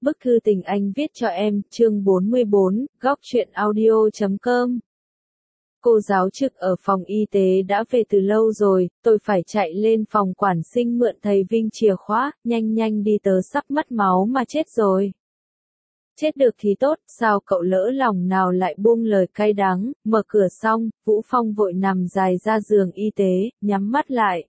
Bức thư tình anh viết cho em, chương 44, góc truyện audio.com. Cô giáo trực ở phòng y tế đã về từ lâu rồi, tôi phải chạy lên phòng quản sinh mượn thầy Vinh chìa khóa, nhanh đi tớ sắp mất máu mà chết rồi. Chết được thì tốt, sao cậu lỡ lòng nào lại buông lời cay đắng, mở cửa xong, Vũ Phong vội nằm dài ra giường y tế, nhắm mắt lại.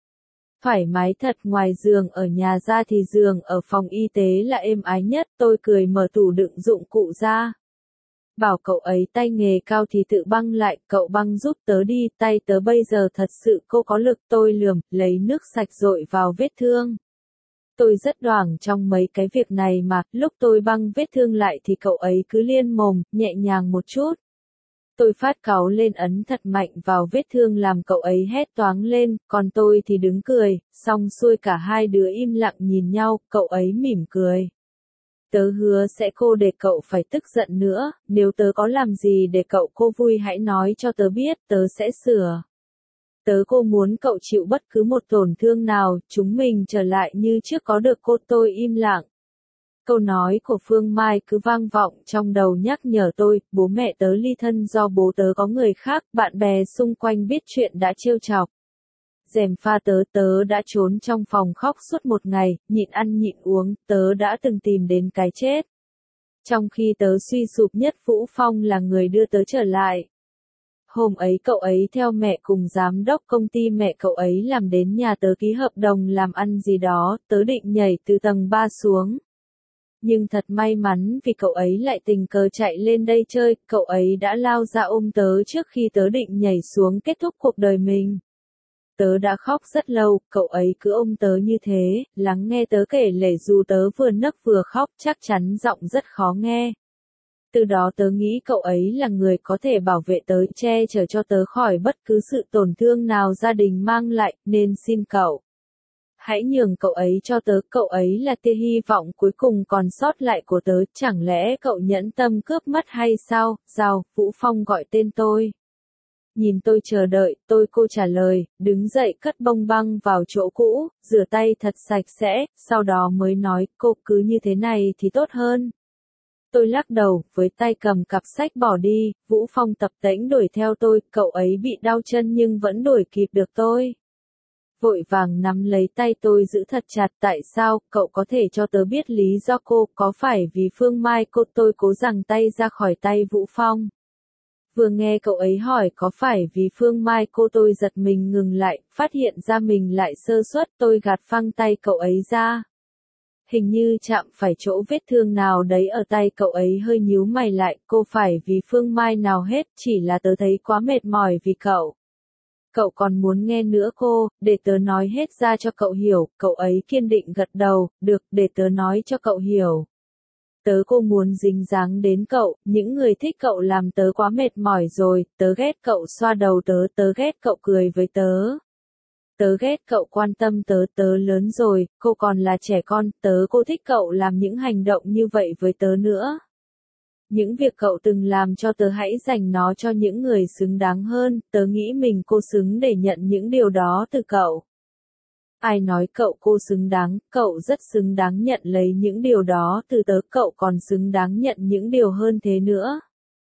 Thoải mái thật, ngoài giường ở nhà ra thì giường ở phòng y tế là êm ái nhất, tôi cười mở tủ đựng dụng cụ ra. Bảo cậu ấy tay nghề cao thì tự băng lại, cậu băng giúp tớ đi, tay tớ bây giờ thật sự cô có lực, tôi lườm, lấy nước sạch dội vào vết thương. Tôi rất đoảng trong mấy cái việc này mà, lúc tôi băng vết thương lại thì cậu ấy cứ liên mồm, nhẹ nhàng một chút. Tôi phát cáu lên ấn thật mạnh vào vết thương làm cậu ấy hét toáng lên, còn tôi thì đứng cười, xong xuôi cả hai đứa im lặng nhìn nhau, cậu ấy mỉm cười. Tớ hứa sẽ cô để cậu phải tức giận nữa, nếu tớ có làm gì để cậu cô vui hãy nói cho tớ biết, tớ sẽ sửa. Tớ cô muốn cậu chịu bất cứ một tổn thương nào, chúng mình trở lại như trước có được cô. Tôi im lặng. Câu nói của Phương Mai cứ vang vọng trong đầu nhắc nhở tôi, bố mẹ tớ ly thân do bố tớ có người khác, bạn bè xung quanh biết chuyện đã trêu chọc. Gièm pha tớ đã trốn trong phòng khóc suốt một ngày, nhịn ăn nhịn uống, tớ đã từng tìm đến cái chết. Trong khi tớ suy sụp nhất, Vũ Phong là người đưa tớ trở lại. Hôm ấy cậu ấy theo mẹ cùng giám đốc công ty mẹ cậu ấy làm đến nhà tớ ký hợp đồng làm ăn gì đó, tớ định nhảy từ tầng 3 xuống. Nhưng thật may mắn vì cậu ấy lại tình cờ chạy lên đây chơi, cậu ấy đã lao ra ôm tớ trước khi tớ định nhảy xuống kết thúc cuộc đời mình. Tớ đã khóc rất lâu, cậu ấy cứ ôm tớ như thế, lắng nghe tớ kể lể dù tớ vừa nấc vừa khóc, chắc chắn giọng rất khó nghe. Từ đó tớ nghĩ cậu ấy là người có thể bảo vệ tớ, che chở cho tớ khỏi bất cứ sự tổn thương nào gia đình mang lại, nên xin cậu. Hãy nhường cậu ấy cho tớ, cậu ấy là tia hy vọng cuối cùng còn sót lại của tớ, chẳng lẽ cậu nhẫn tâm cướp mất hay sao? Giao, Vũ Phong gọi tên tôi. Nhìn tôi chờ đợi, cô trả lời, đứng dậy cất bông băng vào chỗ cũ, rửa tay thật sạch sẽ, sau đó mới nói, cô cứ như thế này thì tốt hơn. Tôi lắc đầu, với tay cầm cặp sách bỏ đi, Vũ Phong tập tễnh đuổi theo tôi, cậu ấy bị đau chân nhưng vẫn đuổi kịp được tôi. Vội vàng nắm lấy tay tôi giữ thật chặt, tại sao, cậu có thể cho tớ biết lý do cô, có phải vì Phương Mai cô? Tôi cố giằng tay ra khỏi tay Vũ Phong. Vừa nghe cậu ấy hỏi có phải vì Phương Mai cô, tôi giật mình ngừng lại, phát hiện ra mình lại sơ suất, tôi gạt phăng tay cậu ấy ra. Hình như chạm phải chỗ vết thương nào đấy ở tay cậu ấy, hơi nhíu mày lại, cô phải vì Phương Mai nào hết, chỉ là tớ thấy quá mệt mỏi vì cậu. Cậu còn muốn nghe nữa cô, để tớ nói hết ra cho cậu hiểu, cậu ấy kiên định gật đầu, được, để tớ nói cho cậu hiểu. Tớ cô muốn dính dáng đến cậu, những người thích cậu làm tớ quá mệt mỏi rồi, tớ ghét cậu xoa đầu tớ ghét cậu cười với tớ. Tớ ghét cậu quan tâm tớ lớn rồi, cô còn là trẻ con, cô thích cậu làm những hành động như vậy với tớ nữa. Những việc cậu từng làm cho tớ hãy dành nó cho những người xứng đáng hơn, tớ nghĩ mình cô xứng để nhận những điều đó từ cậu. Ai nói cậu cô xứng đáng, cậu rất xứng đáng nhận lấy những điều đó từ tớ, cậu còn xứng đáng nhận những điều hơn thế nữa.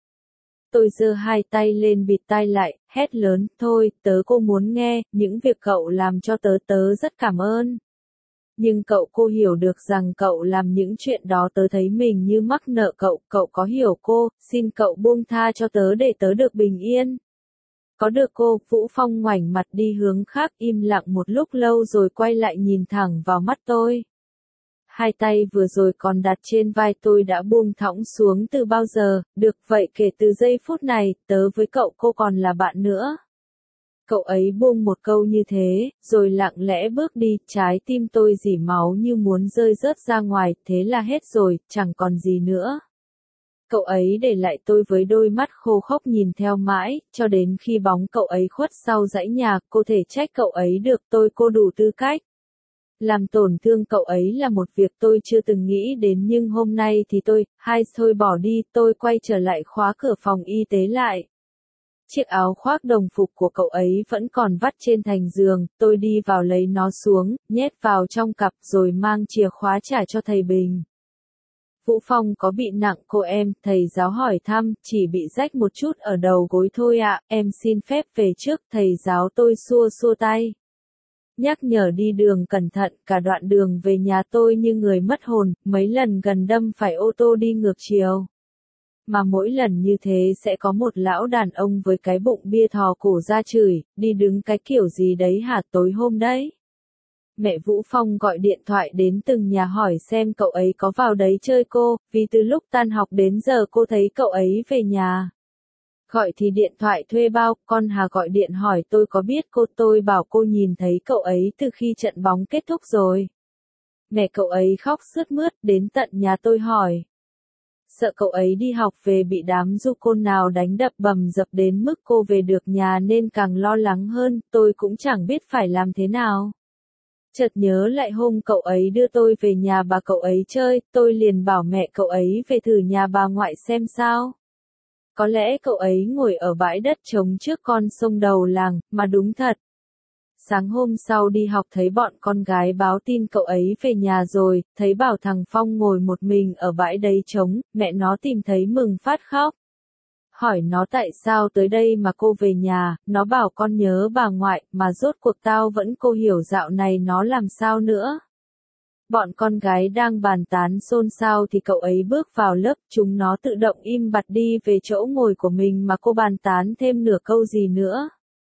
Tôi giơ hai tay lên bịt tai lại, hét lớn, thôi, tớ cô muốn nghe, những việc cậu làm cho tớ rất cảm ơn. Nhưng cậu cô hiểu được rằng cậu làm những chuyện đó tớ thấy mình như mắc nợ cậu có hiểu cô, xin cậu buông tha cho tớ để tớ được bình yên. Có được cô, Vũ Phong ngoảnh mặt đi hướng khác, im lặng một lúc lâu rồi quay lại nhìn thẳng vào mắt tôi. Hai tay vừa rồi còn đặt trên vai tôi đã buông thõng xuống từ bao giờ, được vậy kể từ giây phút này, tớ với cậu cô còn là bạn nữa. Cậu ấy buông một câu như thế, rồi lặng lẽ bước đi, trái tim tôi rỉ máu như muốn rơi rớt ra ngoài, thế là hết rồi, chẳng còn gì nữa. Cậu ấy để lại tôi với đôi mắt khô khốc nhìn theo mãi, cho đến khi bóng cậu ấy khuất sau dãy nhà, cô thể trách cậu ấy được, cô đủ tư cách. Làm tổn thương cậu ấy là một việc tôi chưa từng nghĩ đến, nhưng hôm nay thì thôi bỏ đi, tôi quay trở lại khóa cửa phòng y tế lại. Chiếc áo khoác đồng phục của cậu ấy vẫn còn vắt trên thành giường, tôi đi vào lấy nó xuống, nhét vào trong cặp rồi mang chìa khóa trả cho thầy Bình. Vũ Phong có bị nặng cô em, thầy giáo hỏi thăm, chỉ bị rách một chút ở đầu gối thôi ạ, em xin phép về trước, thầy giáo tôi xua xua tay. Nhắc nhở đi đường cẩn thận, cả đoạn đường về nhà tôi như người mất hồn, mấy lần gần đâm phải ô tô đi ngược chiều. Mà mỗi lần như thế sẽ có một lão đàn ông với cái bụng bia thò cổ ra chửi, đi đứng cái kiểu gì đấy hả tối hôm đấy. Mẹ Vũ Phong gọi điện thoại đến từng nhà hỏi xem cậu ấy có vào đấy chơi cô, vì từ lúc tan học đến giờ cô thấy cậu ấy về nhà. Gọi thì điện thoại thuê bao, con Hà gọi điện hỏi tôi có biết cô, tôi bảo cô nhìn thấy cậu ấy từ khi trận bóng kết thúc rồi. Mẹ cậu ấy khóc sướt mướt đến tận nhà tôi hỏi. Sợ cậu ấy đi học về bị đám du côn nào đánh đập bầm dập đến mức cô về được nhà nên càng lo lắng hơn, tôi cũng chẳng biết phải làm thế nào. Chợt nhớ lại hôm cậu ấy đưa tôi về nhà bà cậu ấy chơi, tôi liền bảo mẹ cậu ấy về thử nhà bà ngoại xem sao. Có lẽ cậu ấy ngồi ở bãi đất trống trước con sông đầu làng, mà đúng thật. Sáng hôm sau đi học thấy bọn con gái báo tin cậu ấy về nhà rồi, thấy bảo thằng Phong ngồi một mình ở bãi đấy trống, mẹ nó tìm thấy mừng phát khóc. Hỏi nó tại sao tới đây mà cô về nhà, nó bảo con nhớ bà ngoại, mà rốt cuộc tao vẫn cô hiểu dạo này nó làm sao nữa. Bọn con gái đang bàn tán xôn xao thì cậu ấy bước vào lớp, chúng nó tự động im bặt đi về chỗ ngồi của mình mà cô bàn tán thêm nửa câu gì nữa.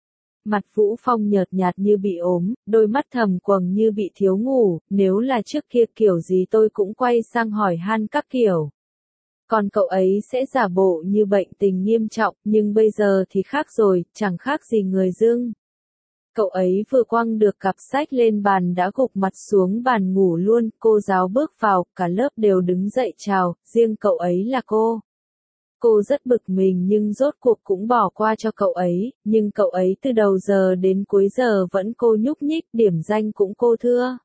Mặt Vũ Phong nhợt nhạt như bị ốm, đôi mắt thầm quầng như bị thiếu ngủ, nếu là trước kia kiểu gì tôi cũng quay sang hỏi han các kiểu. Còn cậu ấy sẽ giả bộ như bệnh tình nghiêm trọng, nhưng bây giờ thì khác rồi, chẳng khác gì người dưng. Cậu ấy vừa quăng được cặp sách lên bàn đã gục mặt xuống bàn ngủ luôn, cô giáo bước vào, cả lớp đều đứng dậy chào, riêng cậu ấy là cô. Cô rất bực mình nhưng rốt cuộc cũng bỏ qua cho cậu ấy, nhưng cậu ấy từ đầu giờ đến cuối giờ vẫn cô nhúc nhích, điểm danh cũng cô thưa.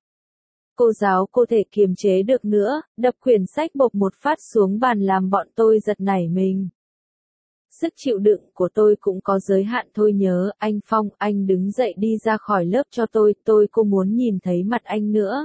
Cô giáo cô thể kiềm chế được nữa, đập quyển sách bộp một phát xuống bàn làm bọn tôi giật nảy mình. Sức chịu đựng của tôi cũng có giới hạn thôi nhớ, anh Phong, anh đứng dậy đi ra khỏi lớp cho tôi cô muốn nhìn thấy mặt anh nữa.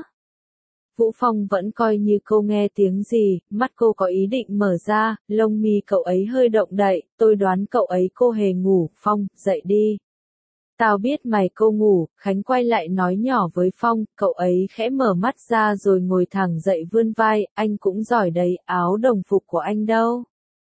Vũ Phong vẫn coi như cô nghe tiếng gì, mắt cô có ý định mở ra, lông mi cậu ấy hơi động đậy, tôi đoán cậu ấy cô hề ngủ, Phong, dậy đi. Tao biết mày cô ngủ, Khánh quay lại nói nhỏ với Phong, cậu ấy khẽ mở mắt ra rồi ngồi thẳng dậy vươn vai, anh cũng giỏi đấy, áo đồng phục của anh đâu?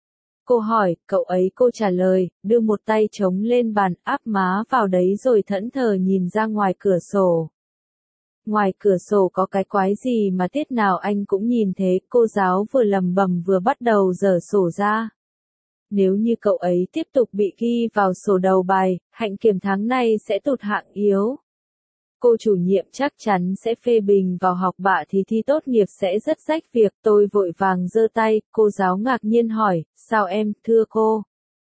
Cô hỏi, cậu ấy cô trả lời, đưa một tay chống lên bàn, áp má vào đấy rồi thẫn thờ nhìn ra ngoài cửa sổ. Ngoài cửa sổ có cái quái gì mà tiết nào anh cũng nhìn thế, cô giáo vừa lầm bầm vừa bắt đầu dở sổ ra. Nếu như cậu ấy tiếp tục bị ghi vào sổ đầu bài, hạnh kiểm tháng này sẽ tụt hạng yếu. Cô chủ nhiệm chắc chắn sẽ phê bình vào học bạ thì thi tốt nghiệp sẽ rất rách việc, tôi vội vàng giơ tay, cô giáo ngạc nhiên hỏi, sao em, thưa cô?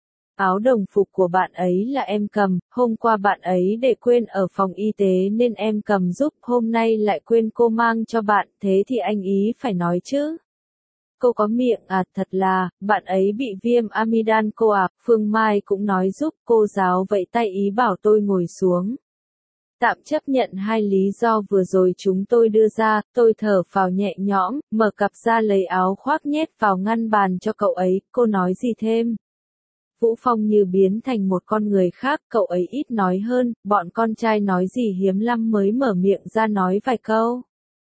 Áo đồng phục của bạn ấy là em cầm, hôm qua bạn ấy để quên ở phòng y tế nên em cầm giúp, hôm nay lại quên cô mang cho bạn, thế thì anh ý phải nói chứ. Cô có miệng à, thật là, bạn ấy bị viêm amidan cô à, Phương Mai cũng nói giúp, cô giáo vẫy tay ý bảo tôi ngồi xuống. Tạm chấp nhận hai lý do vừa rồi chúng tôi đưa ra, tôi thở phào nhẹ nhõm, mở cặp ra lấy áo khoác nhét vào ngăn bàn cho cậu ấy, cô nói gì thêm? Vũ Phong như biến thành một con người khác, cậu ấy ít nói hơn, bọn con trai nói gì hiếm lắm mới mở miệng ra nói vài câu.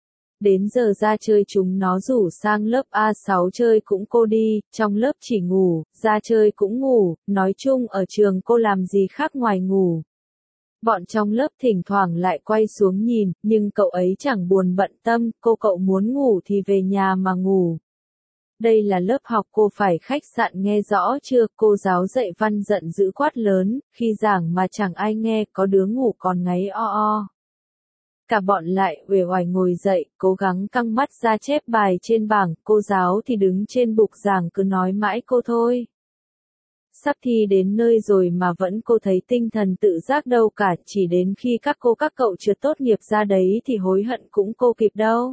Đến giờ ra chơi chúng nó rủ sang lớp A6 chơi cũng cô đi, trong lớp chỉ ngủ, ra chơi cũng ngủ, nói chung ở trường cô làm gì khác ngoài ngủ. Bọn trong lớp thỉnh thoảng lại quay xuống nhìn, nhưng cậu ấy chẳng buồn bận tâm, cậu muốn ngủ thì về nhà mà ngủ. Đây là lớp học cô phải khách sạn nghe rõ chưa, cô giáo dạy văn giận dữ quát lớn, khi giảng mà chẳng ai nghe, có đứa ngủ còn ngáy o o. Cả bọn lại uể oải ngồi dậy, cố gắng căng mắt ra chép bài trên bảng, cô giáo thì đứng trên bục giảng cứ nói mãi cô thôi. Sắp thi đến nơi rồi mà vẫn cô thấy tinh thần tự giác đâu cả, chỉ đến khi các cậu trượt tốt nghiệp ra đấy thì hối hận cũng cô kịp đâu.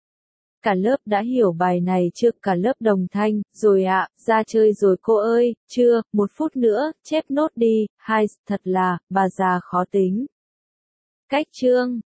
Cả lớp đã hiểu bài này chưa, cả lớp đồng thanh, rồi ạ, ra chơi rồi cô ơi, chưa, 1 phút nữa, chép nốt đi, hai, thật là, bà già khó tính. Cách chương